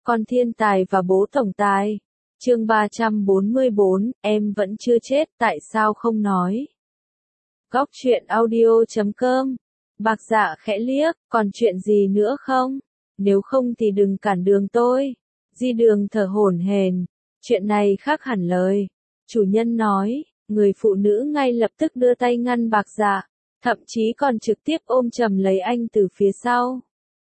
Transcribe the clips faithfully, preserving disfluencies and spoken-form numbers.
Con thiên tài và bố tổng tài. Chương ba trăm bốn mươi bốn, em vẫn chưa chết, tại sao không nói? Góc truyện audio chấm com. Bạc Dạ khẽ liếc, còn chuyện gì nữa không? Nếu không thì đừng cản đường tôi. Di Đường thở hổn hển, chuyện này khác hẳn lời. Chủ nhân nói, người phụ nữ ngay lập tức đưa tay ngăn Bạc Dạ, thậm chí còn trực tiếp ôm chầm lấy anh từ phía sau.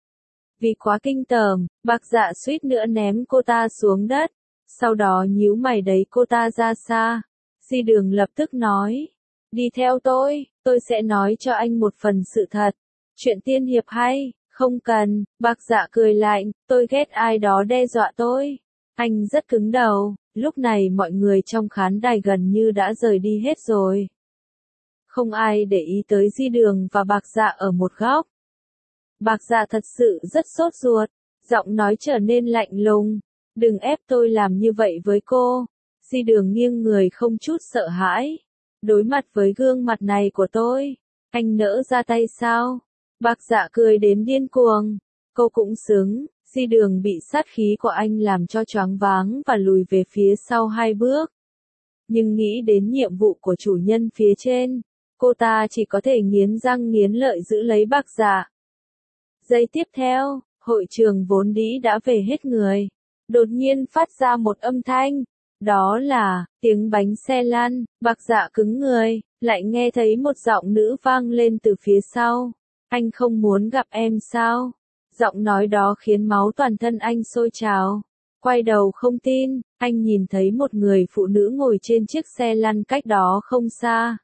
Vì quá kinh tởm, Bạc Dạ suýt nữa ném cô ta xuống đất, sau đó nhíu mày đẩy cô ta ra xa. Di Đường lập tức nói, đi theo tôi, tôi sẽ nói cho anh một phần sự thật. Chuyện tiên hiệp hay, không cần. Bạc Dạ cười lạnh, tôi ghét ai đó đe dọa tôi. Anh rất cứng đầu. Lúc này mọi người trong khán đài gần như đã rời đi hết rồi. Không ai để ý tới Di Đường và Bạc Dạ ở một góc. Bạc Dạ thật sự rất sốt ruột, giọng nói trở nên lạnh lùng. Đừng ép tôi làm như vậy với cô. Di Đường nghiêng người không chút sợ hãi. Đối mặt với gương mặt này của tôi, anh nỡ ra tay sao? Bạc Dạ cười đến điên cuồng. Cô cũng xứng. Di Đường bị sát khí của anh làm cho choáng váng và lùi về phía sau hai bước. Nhưng nghĩ đến nhiệm vụ của chủ nhân phía trên, cô ta chỉ có thể nghiến răng nghiến lợi giữ lấy Bạc Dạ. Giây tiếp theo, hội trường vốn dĩ đã về hết người. Đột nhiên phát ra một âm thanh. Đó là, tiếng bánh xe lăn. Bạc Dạ cứng người, lại nghe thấy một giọng nữ vang lên từ phía sau. Anh không muốn gặp em sao? Giọng nói đó khiến máu toàn thân anh sôi trào. Quay đầu không tin, anh nhìn thấy một người phụ nữ ngồi trên chiếc xe lăn cách đó không xa.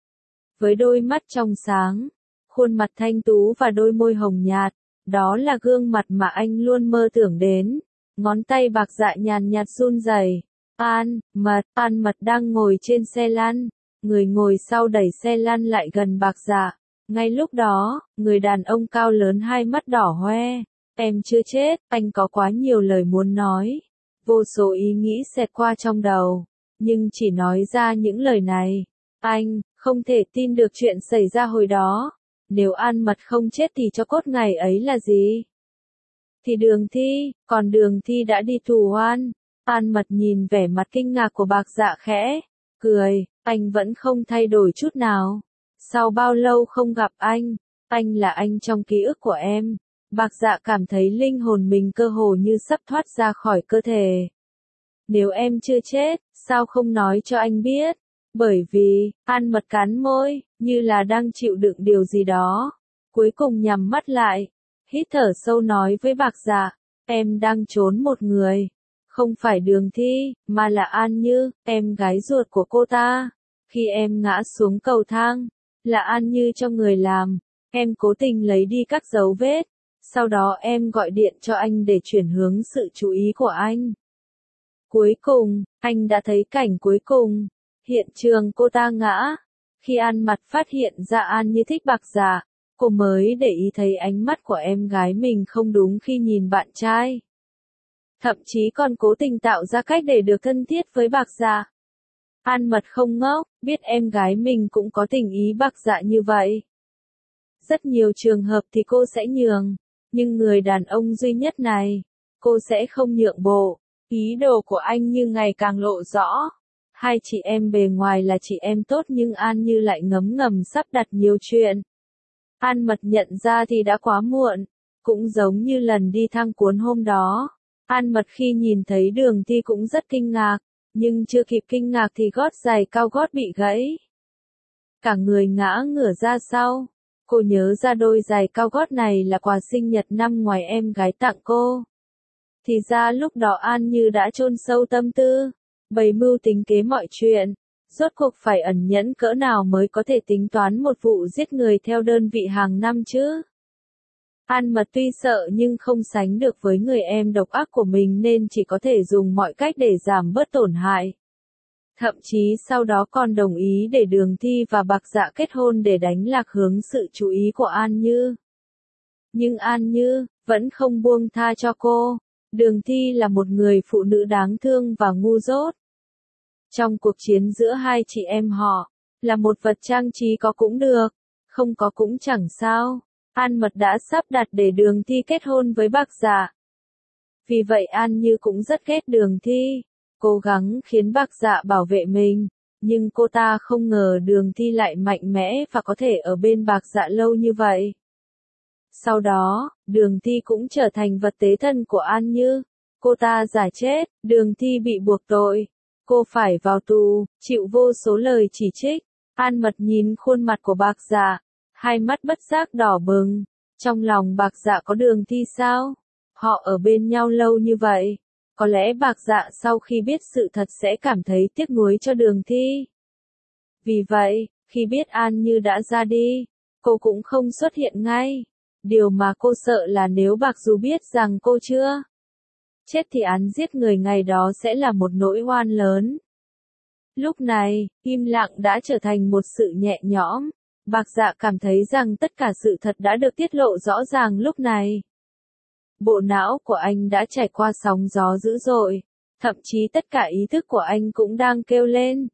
Với đôi mắt trong sáng, khuôn mặt thanh tú và đôi môi hồng nhạt, đó là gương mặt mà anh luôn mơ tưởng đến. Ngón tay Bạc Dạ nhàn nhạt run rẩy. An, Mật, An Mật đang ngồi trên xe lăn. Người ngồi sau đẩy xe lăn lại gần Bạc Dạ. Ngay lúc đó, người đàn ông cao lớn hai mắt đỏ hoe. Em chưa chết, anh có quá nhiều lời muốn nói. Vô số ý nghĩ xẹt qua trong đầu. Nhưng chỉ nói ra những lời này. Anh, không thể tin được chuyện xảy ra hồi đó. Nếu An Mật không chết thì cho cốt ngày ấy là gì? Thì Đường Thi, còn Đường Thi đã đi thù oan. An Mật nhìn vẻ mặt kinh ngạc của Bạc Dạ khẽ, cười, anh vẫn không thay đổi chút nào. Sau bao lâu không gặp anh, anh là anh trong ký ức của em. Bạc Dạ cảm thấy linh hồn mình cơ hồ như sắp thoát ra khỏi cơ thể. Nếu em chưa chết, sao không nói cho anh biết? Bởi vì, An Mật cắn môi, như là đang chịu đựng điều gì đó. Cuối cùng nhắm mắt lại, hít thở sâu nói với Bạc Dạ, em đang trốn một người. Không phải Đường Thi, mà là An Như, em gái ruột của cô ta. Khi em ngã xuống cầu thang, là An Như cho người làm. Em cố tình lấy đi các dấu vết. Sau đó em gọi điện cho anh để chuyển hướng sự chú ý của anh. Cuối cùng, anh đã thấy cảnh cuối cùng. Hiện trường cô ta ngã. Khi An Mật phát hiện ra An Như thích Bạc Dạ, cô mới để ý thấy ánh mắt của em gái mình không đúng khi nhìn bạn trai. Thậm chí còn cố tình tạo ra cách để được thân thiết với Bạc Dạ. An Mật không ngốc, biết em gái mình cũng có tình ý Bạc Dạ như vậy. Rất nhiều trường hợp thì cô sẽ nhường, nhưng người đàn ông duy nhất này, cô sẽ không nhượng bộ. Ý đồ của anh Như ngày càng lộ rõ. Hai chị em bề ngoài là chị em tốt nhưng An Như lại ngấm ngầm sắp đặt nhiều chuyện. An Mật nhận ra thì đã quá muộn, cũng giống như lần đi thang cuốn hôm đó. An Mật khi nhìn thấy Đường Thi cũng rất kinh ngạc, nhưng chưa kịp kinh ngạc thì gót giày cao gót bị gãy. Cả người ngã ngửa ra sau. Cô nhớ ra đôi giày cao gót này là quà sinh nhật năm ngoài em gái tặng cô. Thì ra lúc đó An Như đã chôn sâu tâm tư, bày mưu tính kế mọi chuyện. Rốt cuộc phải ẩn nhẫn cỡ nào mới có thể tính toán một vụ giết người theo đơn vị hàng năm chứ? An Mật tuy sợ nhưng không sánh được với người em độc ác của mình nên chỉ có thể dùng mọi cách để giảm bớt tổn hại. Thậm chí sau đó còn đồng ý để Đường Thi và Bạc Dạ kết hôn để đánh lạc hướng sự chú ý của An Như. Nhưng An Như vẫn không buông tha cho cô. Đường Thi là một người phụ nữ đáng thương và ngu dốt. Trong cuộc chiến giữa hai chị em họ, là một vật trang trí có cũng được, không có cũng chẳng sao. An Mật đã sắp đặt để Đường Thi kết hôn với Bạc Dạ. Vì vậy An Như cũng rất ghét Đường Thi, cố gắng khiến Bạc Dạ bảo vệ mình, nhưng cô ta không ngờ Đường Thi lại mạnh mẽ và có thể ở bên Bạc Dạ lâu như vậy. Sau đó, Đường Thi cũng trở thành vật tế thân của An Như. Cô ta giả chết, Đường Thi bị buộc tội. Cô phải vào tù, chịu vô số lời chỉ trích. An Mật nhìn khuôn mặt của Bạc Dạ, hai mắt bất giác đỏ bừng. Trong lòng Bạc Dạ có Đường Thi sao? Họ ở bên nhau lâu như vậy. Có lẽ Bạc Dạ sau khi biết sự thật sẽ cảm thấy tiếc nuối cho Đường Thi. Vì vậy, khi biết An Như đã ra đi, cô cũng không xuất hiện ngay. Điều mà cô sợ là nếu Bạc Du biết rằng cô chưa chết thì án giết người ngày đó sẽ là một nỗi oan lớn. Lúc này, im lặng đã trở thành một sự nhẹ nhõm. Bạc Dạ cảm thấy rằng tất cả sự thật đã được tiết lộ rõ ràng lúc này. Bộ não của anh đã trải qua sóng gió dữ dội, thậm chí tất cả ý thức của anh cũng đang kêu lên.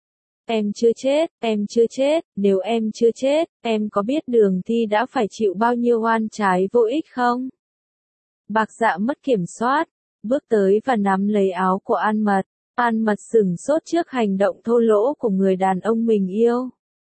Em chưa chết, em chưa chết, nếu em chưa chết, em có biết Đường Thi đã phải chịu bao nhiêu oan trái vô ích không? Bạc Dạ mất kiểm soát, bước tới và nắm lấy áo của An Mật. An Mật sửng sốt trước hành động thô lỗ của người đàn ông mình yêu.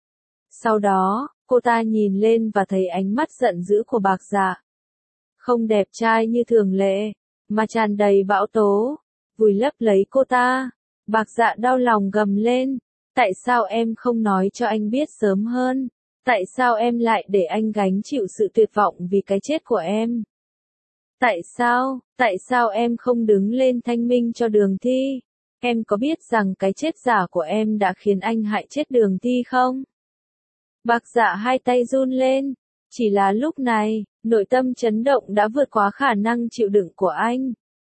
Sau đó, cô ta nhìn lên và thấy ánh mắt giận dữ của Bạc Dạ. Không đẹp trai như thường lệ, mà tràn đầy bão tố, vùi lấp lấy cô ta. Bạc Dạ đau lòng gầm lên. Tại sao em không nói cho anh biết sớm hơn? Tại sao em lại để anh gánh chịu sự tuyệt vọng vì cái chết của em? Tại sao, tại sao em không đứng lên thanh minh cho Đường Thi? Em có biết rằng cái chết giả của em đã khiến anh hại chết Đường Thi không? Bạc Dạ hai tay run lên. Chỉ là lúc này, nội tâm chấn động đã vượt quá khả năng chịu đựng của anh.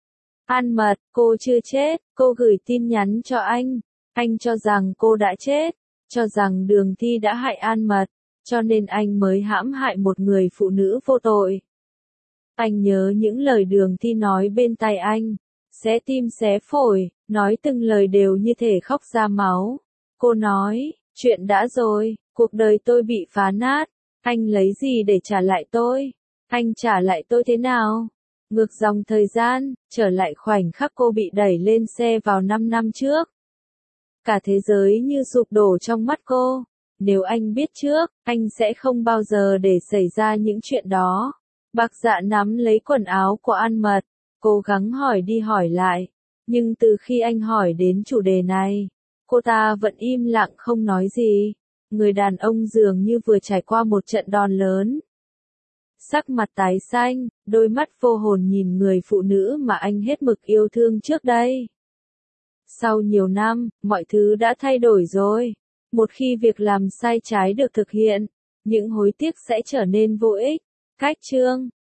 An Mật, cô chưa chết, cô gửi tin nhắn cho anh. Anh cho rằng cô đã chết, cho rằng Đường Thi đã hại An Mật, cho nên anh mới hãm hại một người phụ nữ vô tội. Anh nhớ những lời Đường Thi nói bên tai anh, xé tim xé phổi, nói từng lời đều như thể khóc ra máu. Cô nói, chuyện đã rồi, cuộc đời tôi bị phá nát, anh lấy gì để trả lại tôi? Anh trả lại tôi thế nào? Ngược dòng thời gian, trở lại khoảnh khắc cô bị đẩy lên xe vào năm năm trước. Cả thế giới như sụp đổ trong mắt cô. Nếu anh biết trước, anh sẽ không bao giờ để xảy ra những chuyện đó. Bạc Dạ nắm lấy quần áo của An Mật, cố gắng hỏi đi hỏi lại. Nhưng từ khi anh hỏi đến chủ đề này, cô ta vẫn im lặng không nói gì. Người đàn ông dường như vừa trải qua một trận đòn lớn. Sắc mặt tái xanh, đôi mắt vô hồn nhìn người phụ nữ mà anh hết mực yêu thương trước đây. Sau nhiều năm, mọi thứ đã thay đổi rồi. Một khi việc làm sai trái được thực hiện, những hối tiếc sẽ trở nên vô ích. Cách chương